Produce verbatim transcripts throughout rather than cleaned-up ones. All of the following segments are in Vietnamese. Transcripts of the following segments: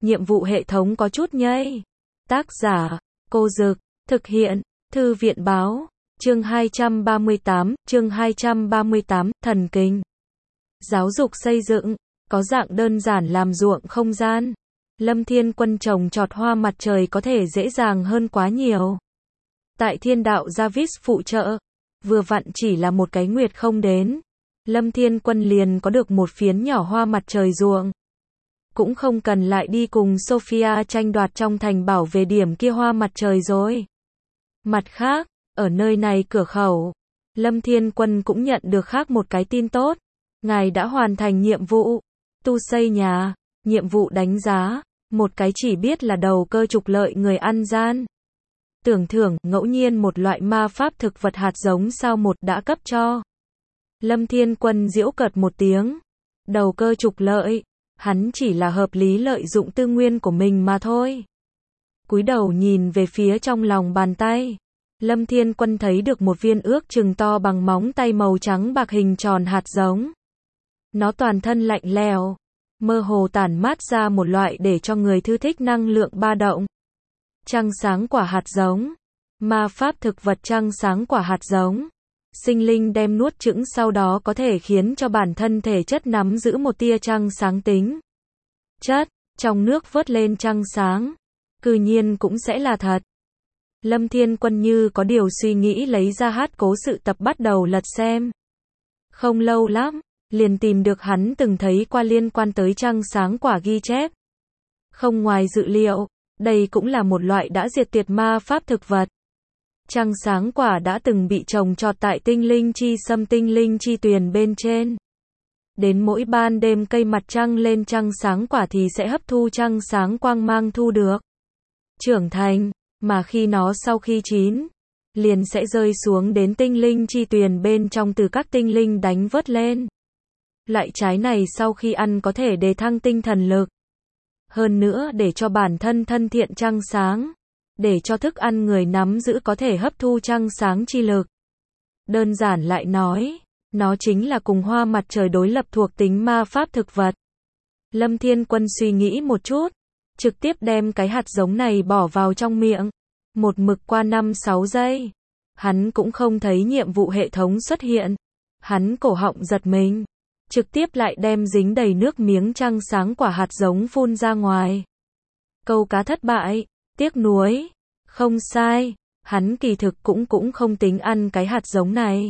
nhiệm vụ hệ thống có chút nhây. Tác giả, Cô Dực, thực hiện, Thư viện Báo, chương hai trăm ba mươi tám, chương hai trăm ba mươi tám, thần kinh. Giáo dục xây dựng, có dạng đơn giản làm ruộng không gian. Lâm Thiên Quân trồng trọt hoa mặt trời có thể dễ dàng hơn quá nhiều. Tại thiên đạo Jarvis phụ trợ, vừa vặn chỉ là một cái nguyệt không đến, Lâm Thiên Quân liền có được một phiến nhỏ hoa mặt trời ruộng. Cũng không cần lại đi cùng Sophia tranh đoạt trong thành bảo về điểm kia hoa mặt trời rồi. Mặt khác, ở nơi này cửa khẩu, Lâm Thiên Quân cũng nhận được khác một cái tin tốt. Ngài đã hoàn thành nhiệm vụ tu xây nhà, nhiệm vụ đánh giá, một cái chỉ biết là đầu cơ trục lợi người ăn gian. Tưởng thưởng, ngẫu nhiên một loại ma pháp thực vật hạt giống sao một đã cấp cho. Lâm Thiên Quân giễu cợt một tiếng. Đầu cơ trục lợi, hắn chỉ là hợp lý lợi dụng tư nguyên của mình mà thôi. Cúi đầu nhìn về phía trong lòng bàn tay, Lâm Thiên Quân thấy được một viên ước chừng to bằng móng tay màu trắng bạc hình tròn hạt giống. Nó toàn thân lạnh lẽo, mơ hồ tản mát ra một loại để cho người thư thích năng lượng ba động. Trăng sáng quả hạt giống, ma pháp thực vật trăng sáng quả hạt giống. Sinh linh đem nuốt chửng sau đó có thể khiến cho bản thân thể chất nắm giữ một tia trăng sáng tính chất, trong nước vớt lên trăng sáng, cư nhiên cũng sẽ là thật. Lâm Thiên Quân như có điều suy nghĩ lấy ra hát cố sự tập bắt đầu lật xem. Không lâu lắm, liền tìm được hắn từng thấy qua liên quan tới trăng sáng quả ghi chép. Không ngoài dự liệu, đây cũng là một loại đã diệt tuyệt ma pháp thực vật. Trăng sáng quả đã từng bị trồng trọt tại tinh linh chi sâm tinh linh chi tuyền bên trên. Đến mỗi ban đêm cây mặt trăng lên trăng sáng quả thì sẽ hấp thu trăng sáng quang mang thu được. Trưởng thành, mà khi nó sau khi chín, liền sẽ rơi xuống đến tinh linh chi tuyền bên trong từ các tinh linh đánh vớt lên. Loại trái này sau khi ăn có thể đề thăng tinh thần lực. Hơn nữa để cho bản thân thân thiện trăng sáng. Để cho thức ăn người nắm giữ có thể hấp thu trăng sáng chi lực. Đơn giản lại nói, nó chính là cùng hoa mặt trời đối lập thuộc tính ma pháp thực vật. Lâm Thiên Quân suy nghĩ một chút, trực tiếp đem cái hạt giống này bỏ vào trong miệng. Một mực qua năm sáu giây, hắn cũng không thấy nhiệm vụ hệ thống xuất hiện. Hắn cổ họng giật mình, trực tiếp lại đem dính đầy nước miếng trăng sáng quả hạt giống phun ra ngoài. Câu cá thất bại. Tiếc nuối, không sai, hắn kỳ thực cũng cũng không tính ăn cái hạt giống này.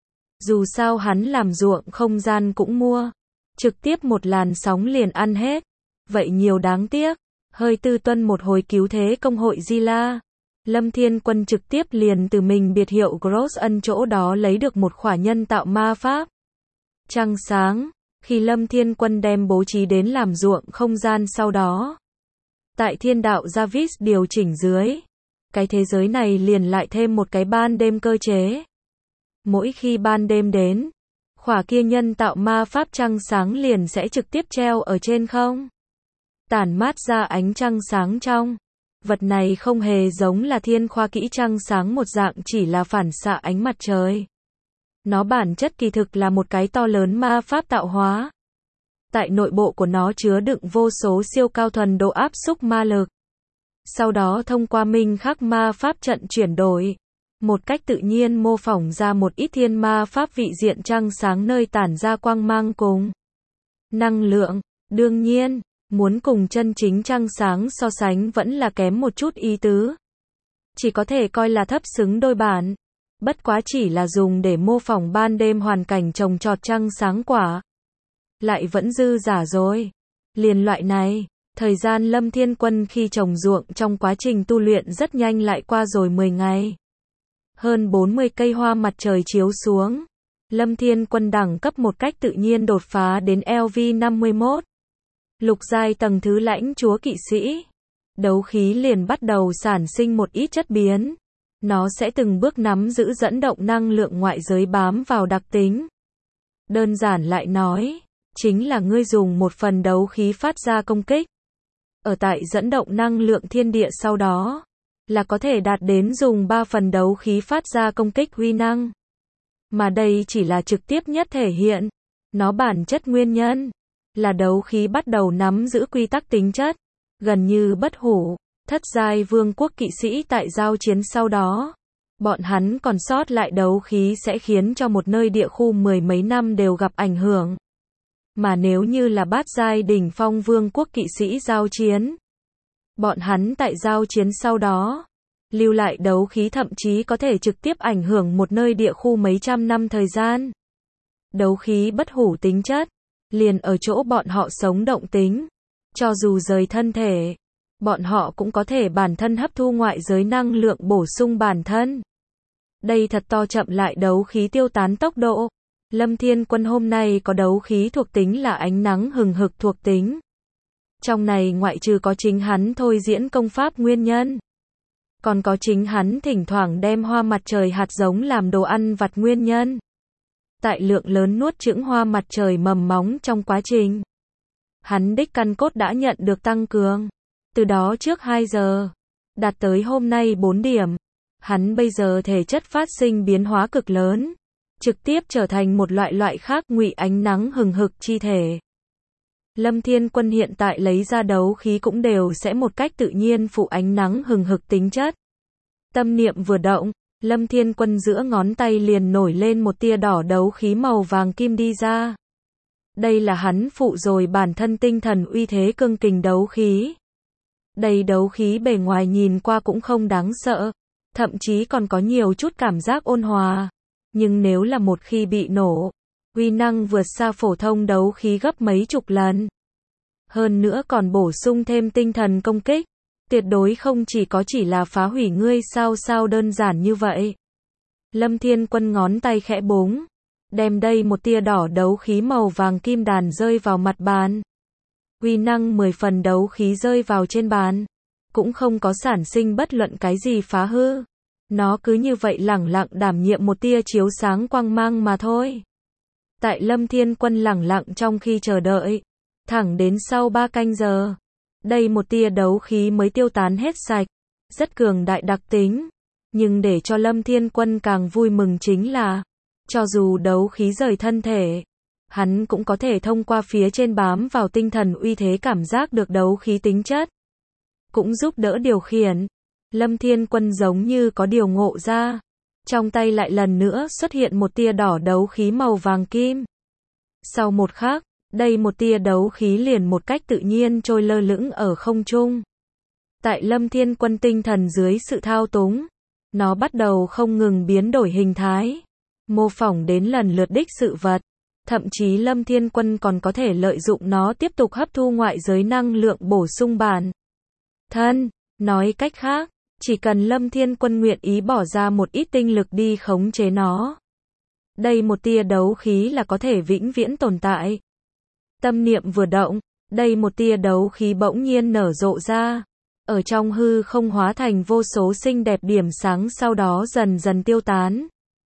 Dù sao hắn làm ruộng không gian cũng mua, trực tiếp một làn sóng liền ăn hết, vậy nhiều đáng tiếc, hơi tư tuân một hồi cứu thế công hội Di La. Lâm Thiên Quân trực tiếp liền từ mình biệt hiệu Gross ân chỗ đó lấy được một khỏa nhân tạo ma pháp. Trăng sáng, khi Lâm Thiên Quân đem bố trí đến làm ruộng không gian sau đó. Tại thiên đạo Jarvis điều chỉnh dưới, cái thế giới này liền lại thêm một cái ban đêm cơ chế. Mỗi khi ban đêm đến, khỏa kia nhân tạo ma pháp trăng sáng liền sẽ trực tiếp treo ở trên không. Tản mát ra ánh trăng sáng trong. Vật này không hề giống là thiên khoa kỹ trăng sáng một dạng chỉ là phản xạ ánh mặt trời. Nó bản chất kỳ thực là một cái to lớn ma pháp tạo hóa. Tại nội bộ của nó chứa đựng vô số siêu cao thuần độ áp xúc ma lực. Sau đó thông qua minh khắc ma pháp trận chuyển đổi, một cách tự nhiên mô phỏng ra một ít thiên ma pháp vị diện trăng sáng nơi tản ra quang mang cùng năng lượng. Đương nhiên, muốn cùng chân chính trăng sáng so sánh vẫn là kém một chút ý tứ. Chỉ có thể coi là thấp xứng đôi bản. Bất quá chỉ là dùng để mô phỏng ban đêm hoàn cảnh trồng trọt trăng sáng quả. Lại vẫn dư giả rồi. Liền loại này, thời gian Lâm Thiên Quân khi trồng ruộng trong quá trình tu luyện rất nhanh lại qua rồi mười ngày. Hơn bốn mươi cây hoa mặt trời chiếu xuống. Lâm Thiên Quân đẳng cấp một cách tự nhiên đột phá đến L V năm mươi mốt. Lục giai tầng thứ lãnh chúa kỵ sĩ. Đấu khí liền bắt đầu sản sinh một ít chất biến. Nó sẽ từng bước nắm giữ dẫn động năng lượng ngoại giới bám vào đặc tính. Đơn giản lại nói, chính là ngươi dùng một phần đấu khí phát ra công kích. Ở tại dẫn động năng lượng thiên địa sau đó, là có thể đạt đến dùng ba phần đấu khí phát ra công kích huy năng. Mà đây chỉ là trực tiếp nhất thể hiện. Nó bản chất nguyên nhân là đấu khí bắt đầu nắm giữ quy tắc tính chất. gần như bất hủ, thất giai vương quốc kỵ sĩ tại giao chiến sau đó. Bọn hắn còn sót lại đấu khí sẽ khiến cho một nơi địa khu mười mấy năm đều gặp ảnh hưởng. Mà nếu như là bát giai đỉnh phong vương quốc kỵ sĩ giao chiến, bọn hắn tại giao chiến sau đó, lưu lại đấu khí thậm chí có thể trực tiếp ảnh hưởng một nơi địa khu mấy trăm năm thời gian. Đấu khí bất hủ tính chất, liền ở chỗ bọn họ sống động tính. Cho dù rời thân thể, bọn họ cũng có thể bản thân hấp thu ngoại giới năng lượng bổ sung bản thân. Đây thật to chậm lại đấu khí tiêu tán tốc độ. Lâm Thiên Quân hôm nay có đấu khí thuộc tính là ánh nắng hừng hực thuộc tính. Trong này ngoại trừ có chính hắn thôi diễn công pháp nguyên nhân, còn có chính hắn thỉnh thoảng đem hoa mặt trời hạt giống làm đồ ăn vặt nguyên nhân. Tại lượng lớn nuốt chửng hoa mặt trời mầm móng trong quá trình, hắn đích căn cốt đã nhận được tăng cường. Từ đó trước hai giờ, đạt tới hôm nay bốn điểm. Hắn bây giờ thể chất phát sinh biến hóa cực lớn, trực tiếp trở thành một loại loại khác ngụy ánh nắng hừng hực chi thể. Lâm Thiên Quân hiện tại lấy ra đấu khí cũng đều sẽ một cách tự nhiên phụ ánh nắng hừng hực tính chất. Tâm niệm vừa động, Lâm Thiên Quân giữa ngón tay liền nổi lên một tia đỏ đấu khí màu vàng kim đi ra. Đây là hắn phụ rồi bản thân tinh thần uy thế cương kình đấu khí. Đây đấu khí bề ngoài nhìn qua cũng không đáng sợ, thậm chí còn có nhiều chút cảm giác ôn hòa. Nhưng nếu là một khi bị nổ, uy năng vượt xa phổ thông đấu khí gấp mấy chục lần. Hơn nữa còn bổ sung thêm tinh thần công kích, tuyệt đối không chỉ có chỉ là phá hủy ngươi sao sao đơn giản như vậy. Lâm Thiên Quân ngón tay khẽ búng, đem đây một tia đỏ đấu khí màu vàng kim đàn rơi vào mặt bàn. Uy năng mười phần đấu khí rơi vào trên bàn, cũng không có sản sinh bất luận cái gì phá hư. Nó cứ như vậy lẳng lặng đảm nhiệm một tia chiếu sáng quang mang mà thôi. Tại Lâm Thiên Quân lẳng lặng trong khi chờ đợi, thẳng đến sau ba canh giờ, đây một tia đấu khí mới tiêu tán hết sạch, rất cường đại đặc tính. Nhưng để cho Lâm Thiên Quân càng vui mừng chính là, cho dù đấu khí rời thân thể, hắn cũng có thể thông qua phía trên bám vào tinh thần uy thế cảm giác được đấu khí tính chất, cũng giúp đỡ điều khiển. Lâm Thiên Quân giống như có điều ngộ ra, trong tay lại lần nữa xuất hiện một tia đỏ đấu khí màu vàng kim. Sau một khắc, đây một tia đấu khí liền một cách tự nhiên trôi lơ lửng ở không trung. Tại Lâm Thiên Quân tinh thần dưới sự thao túng, nó bắt đầu không ngừng biến đổi hình thái, mô phỏng đến lần lượt đích sự vật. Thậm chí Lâm Thiên Quân còn có thể lợi dụng nó tiếp tục hấp thu ngoại giới năng lượng bổ sung bản thân. Nói cách khác, chỉ cần Lâm Thiên Quân nguyện ý bỏ ra một ít tinh lực đi khống chế nó, đây một tia đấu khí là có thể vĩnh viễn tồn tại. Tâm niệm vừa động, đây một tia đấu khí bỗng nhiên nở rộ ra, ở trong hư không hóa thành vô số xinh đẹp điểm sáng sau đó dần dần tiêu tán.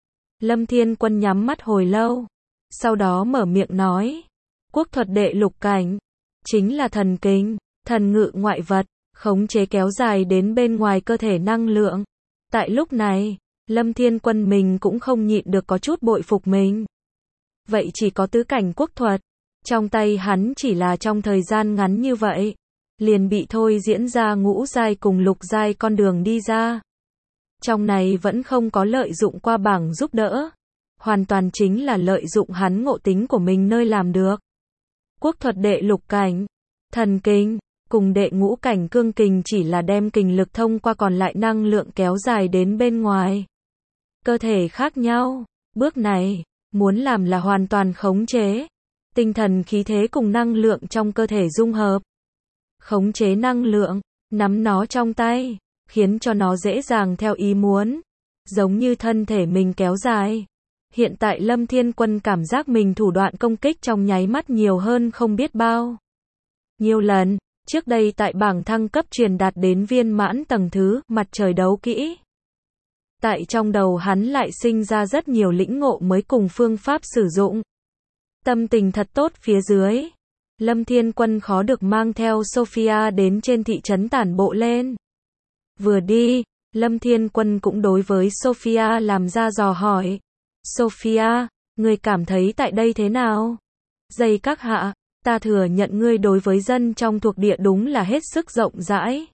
Lâm Thiên Quân nhắm mắt hồi lâu, sau đó mở miệng nói, quốc thuật đệ lục cảnh, chính là thần kinh, thần ngự ngoại vật, khống chế kéo dài đến bên ngoài cơ thể năng lượng. Tại lúc này, Lâm Thiên Quân mình cũng không nhịn được có chút bội phục mình. Vậy chỉ có tứ cảnh quốc thuật, trong tay hắn chỉ là trong thời gian ngắn như vậy, liền bị thôi diễn ra ngũ giai cùng lục giai con đường đi ra. Trong này vẫn không có lợi dụng qua bảng giúp đỡ, hoàn toàn chính là lợi dụng hắn ngộ tính của mình nơi làm được. Quốc thuật đệ lục cảnh, thần kinh, cùng đệ ngũ cảnh cương kình chỉ là đem kình lực thông qua còn lại năng lượng kéo dài đến bên ngoài cơ thể khác nhau. Bước này, muốn làm là hoàn toàn khống chế tinh thần khí thế cùng năng lượng trong cơ thể dung hợp. Khống chế năng lượng, nắm nó trong tay, khiến cho nó dễ dàng theo ý muốn, giống như thân thể mình kéo dài. Hiện tại Lâm Thiên Quân cảm giác mình thủ đoạn công kích trong nháy mắt nhiều hơn không biết bao nhiều lần. Trước đây tại bảng thăng cấp truyền đạt đến viên mãn tầng thứ mặt trời đấu kỹ, tại trong đầu hắn lại sinh ra rất nhiều lĩnh ngộ mới cùng phương pháp sử dụng. Tâm tình thật tốt phía dưới, Lâm Thiên Quân khó được mang theo Sophia đến trên thị trấn tản bộ lên. Vừa đi, Lâm Thiên Quân cũng đối với Sophia làm ra dò hỏi. Sophia, người cảm thấy tại đây thế nào? Dây các hạ, Ta thừa nhận ngươi đối với dân trong thuộc địa đúng là hết sức rộng rãi.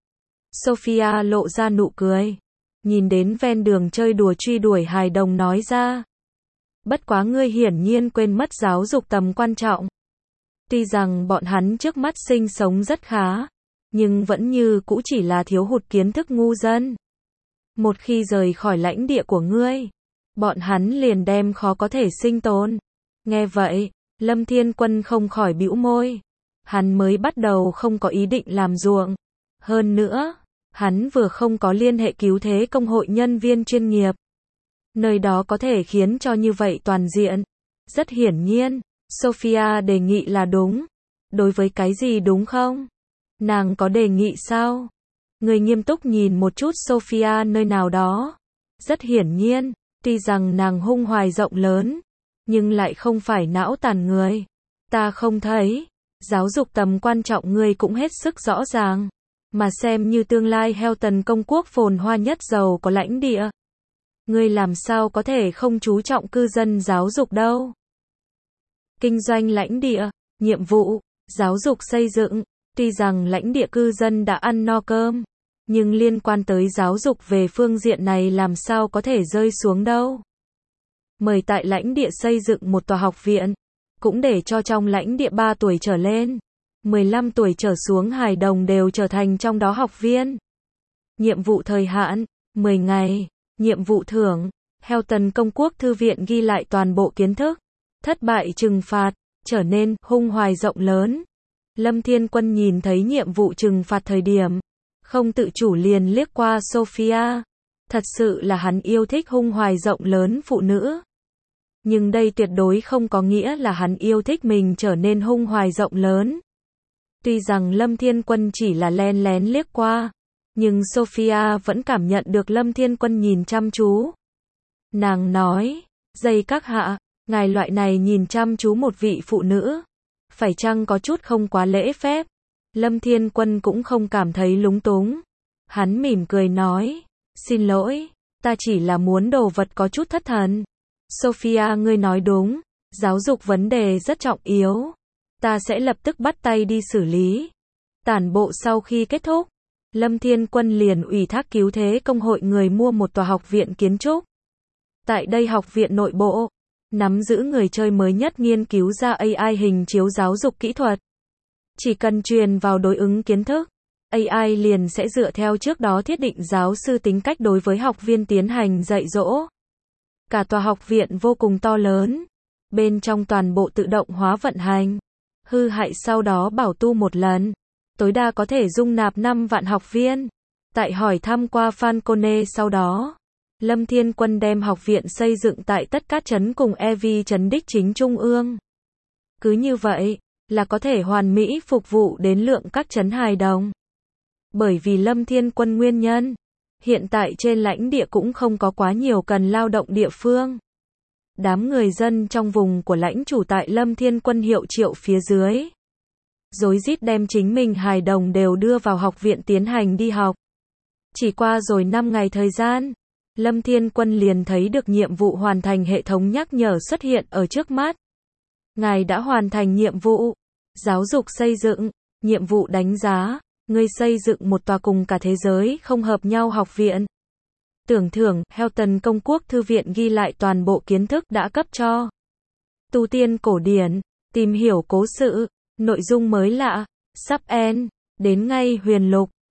Sophia lộ ra nụ cười. Nhìn đến ven đường chơi đùa truy đuổi hài đồng nói ra. Bất quá ngươi hiển nhiên quên mất giáo dục tầm quan trọng. Tuy rằng bọn hắn trước mắt sinh sống rất khá, nhưng vẫn như cũ chỉ là thiếu hụt kiến thức ngu dân. Một khi rời khỏi lãnh địa của ngươi, bọn hắn liền đem khó có thể sinh tồn. Nghe vậy, Lâm Thiên Quân không khỏi bĩu môi. Hắn mới bắt đầu không có ý định làm ruộng. Hơn nữa, hắn vừa không có liên hệ cứu thế công hội nhân viên chuyên nghiệp. Nơi đó có thể khiến cho như vậy toàn diện. Rất hiển nhiên, Sophia đề nghị là đúng. Đối với cái gì đúng không? Nàng có đề nghị sao? Người nghiêm túc nhìn một chút Sophia nơi nào đó. Rất hiển nhiên, tuy rằng nàng hung hoài rộng lớn, nhưng lại không phải não tàn người. Ta không thấy. Giáo dục tầm quan trọng ngươi cũng hết sức rõ ràng. Mà xem như tương lai Helton công quốc phồn hoa nhất giàu có lãnh địa. Ngươi làm sao có thể không chú trọng cư dân giáo dục đâu. Kinh doanh lãnh địa, nhiệm vụ, giáo dục xây dựng. Tuy rằng lãnh địa cư dân đã ăn no cơm, nhưng liên quan tới giáo dục về phương diện này làm sao có thể rơi xuống đâu. Mời tại lãnh địa xây dựng một tòa học viện, cũng để cho trong lãnh địa ba tuổi trở lên, mười lăm tuổi trở xuống hài đồng đều trở thành trong đó học viên. Nhiệm vụ thời hạn, mười ngày. Nhiệm vụ thưởng, Helton công quốc thư viện ghi lại toàn bộ kiến thức. Thất bại trừng phạt, trở nên hung hoài rộng lớn. Lâm Thiên Quân nhìn thấy nhiệm vụ trừng phạt thời điểm, không tự chủ liền liếc qua Sophia. Thật sự là hắn yêu thích hung hoài rộng lớn phụ nữ. Nhưng đây tuyệt đối không có nghĩa là hắn yêu thích mình trở nên hung hoài rộng lớn. Tuy rằng Lâm Thiên Quân chỉ là len lén liếc qua, nhưng Sophia vẫn cảm nhận được Lâm Thiên Quân nhìn chăm chú. Nàng nói, dây các hạ, ngài loại này nhìn chăm chú một vị phụ nữ, phải chăng có chút không quá lễ phép? Lâm Thiên Quân cũng không cảm thấy lúng túng. Hắn mỉm cười nói, xin lỗi, ta chỉ là muốn đồ vật có chút thất thần. Sophia ngươi nói đúng, giáo dục vấn đề rất trọng yếu. Ta sẽ lập tức bắt tay đi xử lý. Tản bộ sau khi kết thúc, Lâm Thiên Quân liền ủy thác cứu thế công hội người mua một tòa học viện kiến trúc. Tại đây học viện nội bộ, nắm giữ người chơi mới nhất nghiên cứu ra a i hình chiếu giáo dục kỹ thuật. Chỉ cần truyền vào đối ứng kiến thức, a i liền sẽ dựa theo trước đó thiết định giáo sư tính cách đối với học viên tiến hành dạy dỗ. Cả tòa học viện vô cùng to lớn, bên trong toàn bộ tự động hóa vận hành, hư hại sau đó bảo tu một lần, tối đa có thể dung nạp năm vạn học viên. Tại hỏi thăm qua Falcone sau đó, Lâm Thiên Quân đem học viện xây dựng tại tất các trấn cùng e vê trấn đích chính trung ương. Cứ như vậy, là có thể hoàn mỹ phục vụ đến lượng các trấn hài đồng. Bởi vì Lâm Thiên Quân nguyên nhân, hiện tại trên lãnh địa cũng không có quá nhiều cần lao động địa phương. Đám người dân trong vùng của lãnh chủ tại Lâm Thiên Quân hiệu triệu phía dưới, rối rít đem chính mình hài đồng đều đưa vào học viện tiến hành đi học. Chỉ qua rồi năm ngày thời gian, Lâm Thiên Quân liền thấy được nhiệm vụ hoàn thành hệ thống nhắc nhở xuất hiện ở trước mắt. Ngài đã hoàn thành nhiệm vụ giáo dục xây dựng, nhiệm vụ đánh giá, ngươi xây dựng một tòa cùng cả thế giới không hợp nhau học viện. Tưởng thưởng, Helton công quốc thư viện ghi lại toàn bộ kiến thức đã cấp cho. Tu tiên cổ điển, tìm hiểu cố sự, nội dung mới lạ, sắp end, đến ngay huyền lục.